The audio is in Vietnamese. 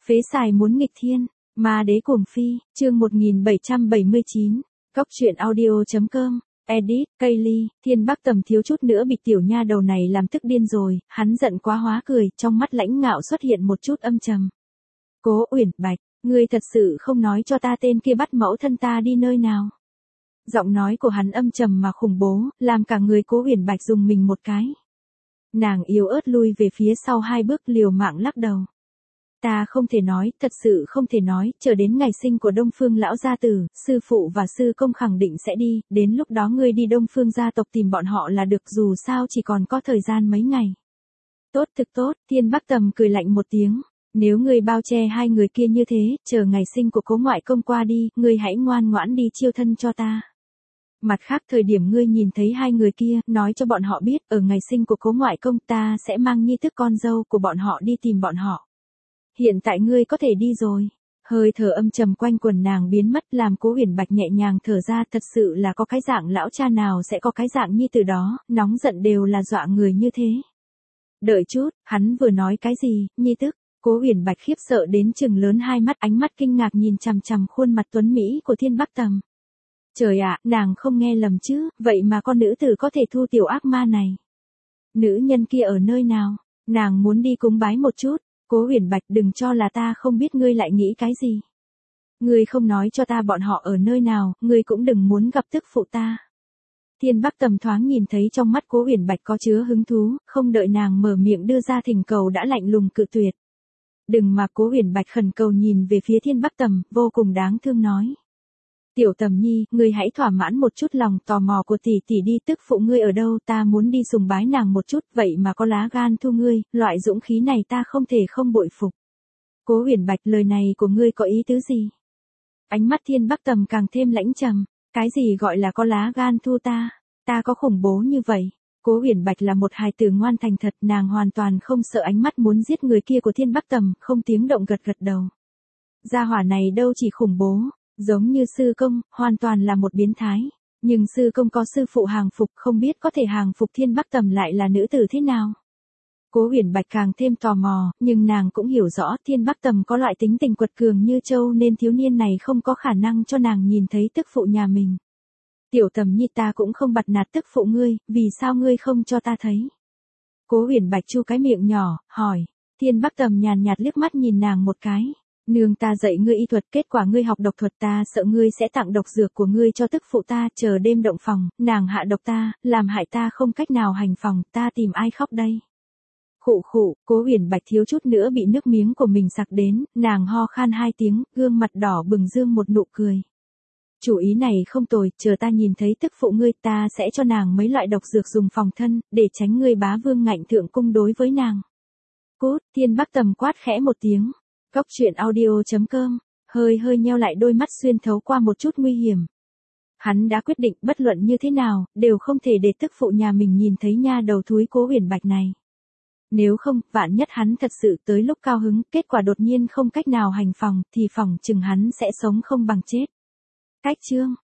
Phế xài muốn nghịch thiên, ma đế cuồng phi, chương 1779, Cóc truyện audio.com, edit, Kaylee, Thiên Bắc Tầm thiếu chút nữa bị tiểu nha đầu này làm tức điên rồi, hắn giận quá hóa cười, trong mắt lãnh ngạo xuất hiện một chút âm trầm. Cố Uyển Bạch, ngươi thật sự không nói cho ta tên kia bắt mẫu thân ta đi nơi nào. Giọng nói của hắn âm trầm mà khủng bố, làm cả người Cố Uyển Bạch rùng mình một cái. Nàng yếu ớt lui về phía sau 2 bước liều mạng lắc đầu. Ta không thể nói, thật sự không thể nói, chờ đến ngày sinh của Đông Phương lão gia tử, sư phụ và sư công khẳng định sẽ đi, đến lúc đó ngươi đi Đông Phương gia tộc tìm bọn họ là được, dù sao chỉ còn có thời gian mấy ngày. Tốt thực tốt, Thiên Bắc Tầm cười lạnh một tiếng, nếu ngươi bao che 2 người kia như thế, chờ ngày sinh của Cố ngoại công qua đi, ngươi hãy ngoan ngoãn đi chiêu thân cho ta. Mặt khác thời điểm ngươi nhìn thấy 2 người kia, nói cho bọn họ biết, ở ngày sinh của Cố ngoại công ta sẽ mang nhi thức con dâu của bọn họ đi tìm bọn họ. Hiện tại ngươi có thể đi rồi. Hơi thở âm trầm quanh quần nàng biến mất, làm Cố Uyển Bạch nhẹ nhàng thở ra, thật sự là có cái dạng lão cha nào sẽ có cái dạng như từ đó, nóng giận đều là dọa người như thế. Đợi chút, hắn vừa nói cái gì, nhi tức? Cố Uyển Bạch khiếp sợ đến trừng lớn 2 mắt, ánh mắt kinh ngạc nhìn chằm chằm khuôn mặt tuấn mỹ của Thiên Bắc Tầm. Trời ạ, nàng không nghe lầm chứ, vậy mà con nữ tử có thể thu tiểu ác ma này. Nữ nhân kia ở nơi nào? Nàng muốn đi cúng bái một chút. Cố Uyển Bạch, đừng cho là ta không biết ngươi lại nghĩ cái gì. Ngươi không nói cho ta bọn họ ở nơi nào, ngươi cũng đừng muốn gặp tức phụ ta. Thiên Bắc Tầm thoáng nhìn thấy trong mắt Cố Uyển Bạch có chứa hứng thú, không đợi nàng mở miệng đưa ra thỉnh cầu đã lạnh lùng cự tuyệt. Đừng, mà Cố Uyển Bạch khẩn cầu nhìn về phía Thiên Bắc Tầm, vô cùng đáng thương nói. Tiểu Tầm nhi, ngươi hãy thỏa mãn một chút lòng tò mò của tỷ tỷ đi, tức phụ ngươi ở đâu, ta muốn đi sùng bái nàng một chút, vậy mà có lá gan thu ngươi, loại dũng khí này ta không thể không bội phục. Cố Uyển Bạch, lời này của ngươi có ý tứ gì? Ánh mắt Thiên Bắc Tầm càng thêm lãnh trầm, cái gì gọi là có lá gan thu ta? Ta có khủng bố như vậy? Cố Uyển Bạch là một hài tử ngoan thành thật, nàng hoàn toàn không sợ ánh mắt muốn giết người kia của Thiên Bắc Tầm, không tiếng động gật gật đầu. Gia hỏa này đâu chỉ khủng bố, giống như sư công, hoàn toàn là một biến thái. Nhưng sư công có sư phụ hàng phục, không biết có thể hàng phục Thiên Bắc Tầm lại là nữ tử thế nào. Cố Uyển Bạch càng thêm tò mò, nhưng nàng cũng hiểu rõ Thiên Bắc Tầm có loại tính tình quật cường như trâu nên thiếu niên này không có khả năng cho nàng nhìn thấy tức phụ nhà mình. Tiểu Tầm nhi, ta cũng không bặt nạt tức phụ ngươi, vì sao ngươi không cho ta thấy? Cố Uyển Bạch chu cái miệng nhỏ, hỏi. Thiên Bắc Tầm nhàn nhạt liếc mắt nhìn nàng một cái. Nương ta dạy ngươi y thuật, kết quả ngươi học độc thuật, ta sợ ngươi sẽ tặng độc dược của ngươi cho tức phụ ta, chờ đêm động phòng, nàng hạ độc ta, làm hại ta không cách nào hành phòng, ta tìm ai khóc đây? Khụ khụ, Cố Uyển Bạch thiếu chút nữa bị nước miếng của mình sặc đến, nàng ho khan 2 tiếng, gương mặt đỏ bừng dương một nụ cười. Chủ ý này không tồi, chờ ta nhìn thấy tức phụ ngươi, ta sẽ cho nàng mấy loại độc dược dùng phòng thân, để tránh ngươi bá vương ngạnh thượng cung đối với nàng. Cút, Thiên Bắc Tầm quát khẽ một tiếng. Cóc truyện audio.com, hơi nheo lại đôi mắt xuyên thấu qua một chút nguy hiểm. Hắn đã quyết định bất luận như thế nào, đều không thể để tức phụ nhà mình nhìn thấy nha đầu thúi Cố Uyển Bạch này. Nếu không, vạn nhất hắn thật sự tới lúc cao hứng, kết quả đột nhiên không cách nào hành phòng, thì phòng chừng hắn sẽ sống không bằng chết. Cách chương.